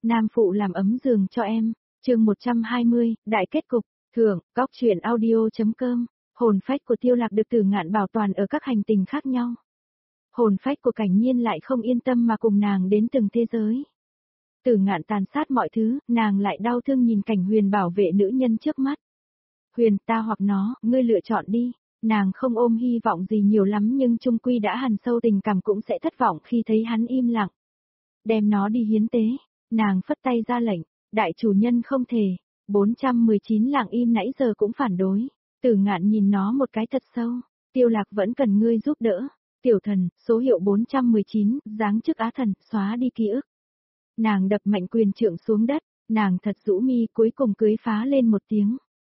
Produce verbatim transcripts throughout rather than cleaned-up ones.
nam phụ làm ấm giường cho em, chương một trăm hai mươi, đại kết cục, thưởng, góc truyện audio.com, hồn phách của Tiêu Lạc được Tử Ngạn bảo toàn ở các hành tinh khác nhau. Hồn phách của Cảnh Nhiên lại không yên tâm mà cùng nàng đến từng thế giới. Tử Ngạn tàn sát mọi thứ, nàng lại đau thương nhìn Cảnh Huyền bảo vệ nữ nhân trước mắt. Huyền, ta hoặc nó, ngươi lựa chọn đi. Nàng không ôm hy vọng gì nhiều lắm nhưng chung quy đã hằn sâu tình cảm cũng sẽ thất vọng khi thấy hắn im lặng. Đem nó đi hiến tế, nàng phất tay ra lệnh, đại chủ nhân không thể, bốn trăm mười chín lặng im nãy giờ cũng phản đối. Tử Ngạn nhìn nó một cái thật sâu, Tiêu Lạc vẫn cần ngươi giúp đỡ. Tiểu thần, số hiệu bốn trăm mười chín, giáng chức Á thần, xóa đi ký ức. Nàng đập mạnh quyền trượng xuống đất, nàng thật rũ mi cuối cùng cưới phá lên một tiếng.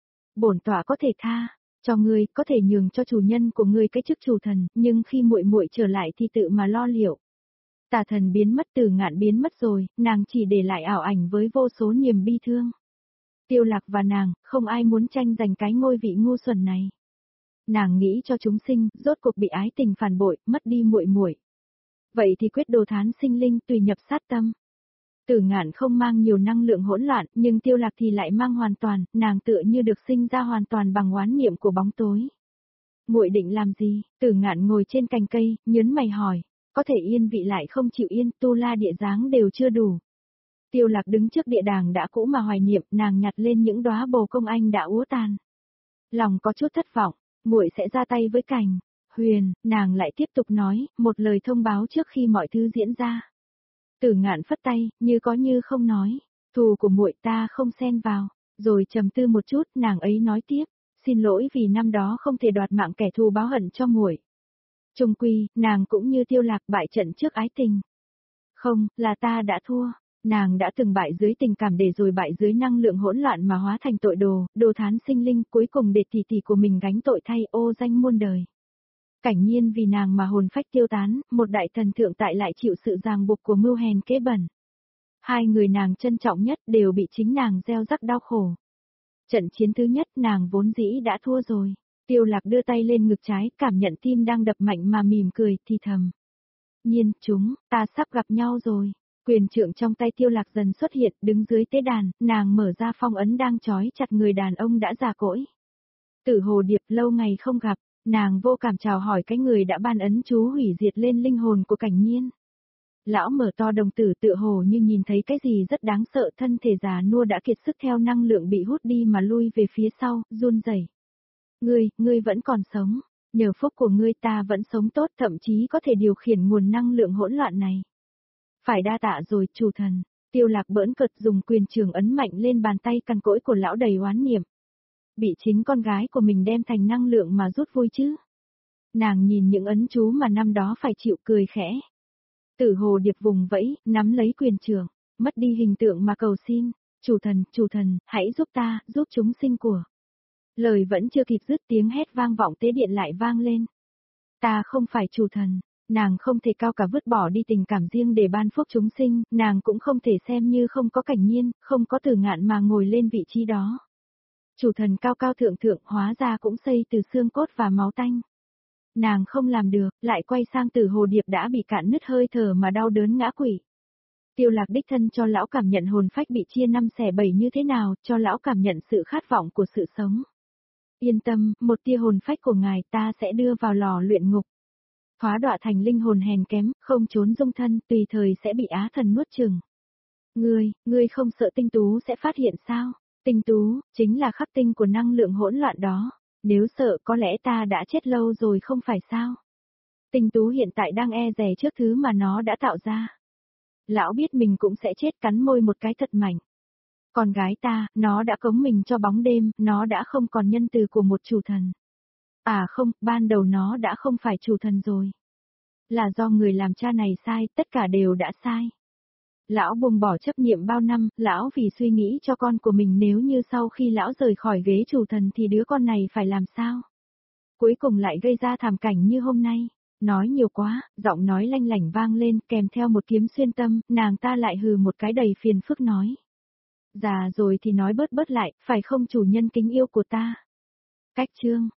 Bổn tọa có thể tha, cho ngươi, có thể nhường cho chủ nhân của ngươi cái chức chủ thần, nhưng khi muội muội trở lại thì tự mà lo liệu. Tà thần biến mất, Tử Ngạn biến mất rồi, nàng chỉ để lại ảo ảnh với vô số niềm bi thương. Tiêu Lạc và nàng, không ai muốn tranh giành cái ngôi vị ngu xuẩn này. Nàng nghĩ cho chúng sinh, rốt cuộc bị ái tình phản bội, mất đi muội muội. Vậy thì quyết đồ thán sinh linh tùy nhập sát tâm. Tử Ngạn không mang nhiều năng lượng hỗn loạn, nhưng Tiêu Lạc thì lại mang hoàn toàn, nàng tựa như được sinh ra hoàn toàn bằng oán niệm của bóng tối. Muội định làm gì? Tử Ngạn ngồi trên cành cây, nhớn mày hỏi, có thể yên vị lại không chịu yên, tu la địa dáng đều chưa đủ. Tiêu Lạc đứng trước địa đàng đã cũ mà hoài niệm, nàng nhặt lên những đóa bồ công anh đã úa tàn. Lòng có chút thất vọng, muội sẽ ra tay với Cảnh Huyền, nàng lại tiếp tục nói, một lời thông báo trước khi mọi thứ diễn ra. Tử Ngạn phất tay, như có như không nói, thù của muội ta không xen vào, rồi trầm tư một chút, nàng ấy nói tiếp, xin lỗi vì năm đó không thể đoạt mạng kẻ thù báo hận cho muội. Chung quy, nàng cũng như Tiêu Lạc bại trận trước ái tình. Không, là ta đã thua, nàng đã từng bại dưới tình cảm để rồi bại dưới năng lượng hỗn loạn mà hóa thành tội đồ, đồ thán sinh linh, cuối cùng để tỷ tỷ của mình gánh tội thay, ô danh muôn đời. Cảnh Nhiên vì nàng mà hồn phách tiêu tán, một đại thần thượng tại lại chịu sự ràng buộc của mưu hèn kế bẩn. Hai người nàng trân trọng nhất đều bị chính nàng gieo rắc đau khổ. Trận chiến thứ nhất nàng vốn dĩ đã thua rồi. Tiêu Lạc đưa tay lên ngực trái, cảm nhận tim đang đập mạnh mà mỉm cười, thì thầm. Nhiên, chúng, ta sắp gặp nhau rồi. Quyền trượng trong tay Tiêu Lạc dần xuất hiện, đứng dưới tế đàn, nàng mở ra phong ấn đang trói chặt người đàn ông đã già cỗi. Tử Hồ Điệp lâu ngày không gặp. Nàng vô cảm chào hỏi cái người đã ban ấn chú hủy diệt lên linh hồn của Cảnh Nhiên. Lão mở to đồng tử tựa hồ như nhìn thấy cái gì rất đáng sợ, thân thể già nua đã kiệt sức theo năng lượng bị hút đi mà lui về phía sau, run rẩy. Ngươi, ngươi vẫn còn sống, nhờ phúc của ngươi ta vẫn sống tốt, thậm chí có thể điều khiển nguồn năng lượng hỗn loạn này. Phải đa tạ rồi, chủ thần. Tiêu Lạc bỡn cợt dùng quyền trường ấn mạnh lên bàn tay cằn cỗi của lão đầy oán niệm. Bị chính con gái của mình đem thành năng lượng mà rút vui chứ. Nàng nhìn những ấn chú mà năm đó phải chịu, cười khẽ. Tử Hồ Điệp vùng vẫy, nắm lấy quyền trường, mất đi hình tượng mà cầu xin, chủ thần, chủ thần, hãy giúp ta, giúp chúng sinh của. Lời vẫn chưa kịp dứt, tiếng hét vang vọng tế điện lại vang lên. Ta không phải chủ thần, nàng không thể cao cả vứt bỏ đi tình cảm riêng để ban phúc chúng sinh, nàng cũng không thể xem như không có Cảnh Nhiên, không có Tử Ngạn mà ngồi lên vị trí đó. Chủ thần cao cao thượng thượng hóa ra cũng xây từ xương cốt và máu tanh. Nàng không làm được, lại quay sang Tử Hồ Điệp đã bị cạn nứt hơi thở mà đau đớn ngã quỵ. Tiêu Lạc đích thân cho lão cảm nhận hồn phách bị chia năm xẻ bảy như thế nào, cho lão cảm nhận sự khát vọng của sự sống. Yên tâm, một tia hồn phách của ngài ta sẽ đưa vào lò luyện ngục. Hóa đọa thành linh hồn hèn kém, không trốn dung thân, tùy thời sẽ bị Á thần nuốt chửng. Ngươi, ngươi không sợ Tinh Tú sẽ phát hiện sao? Tinh Tú, chính là khắc tinh của năng lượng hỗn loạn đó. Nếu sợ có lẽ ta đã chết lâu rồi không phải sao? Tinh Tú hiện tại đang e dè trước thứ mà nó đã tạo ra. Lão biết mình cũng sẽ chết, cắn môi một cái thật mạnh. Con gái ta, nó đã cống mình cho bóng đêm, nó đã không còn nhân từ của một chủ thần. À không, ban đầu nó đã không phải chủ thần rồi. Là do người làm cha này sai, tất cả đều đã sai. Lão buông bỏ chấp niệm bao năm, lão vì suy nghĩ cho con của mình, nếu như sau khi lão rời khỏi ghế chủ thần thì đứa con này phải làm sao? Cuối cùng lại gây ra thảm cảnh như hôm nay. Nói nhiều quá, giọng nói lanh lảnh vang lên kèm theo một kiếm xuyên tâm, nàng ta lại hừ một cái đầy phiền phức nói. Già rồi thì nói bớt bớt lại, phải không chủ nhân kính yêu của ta? Cách chương.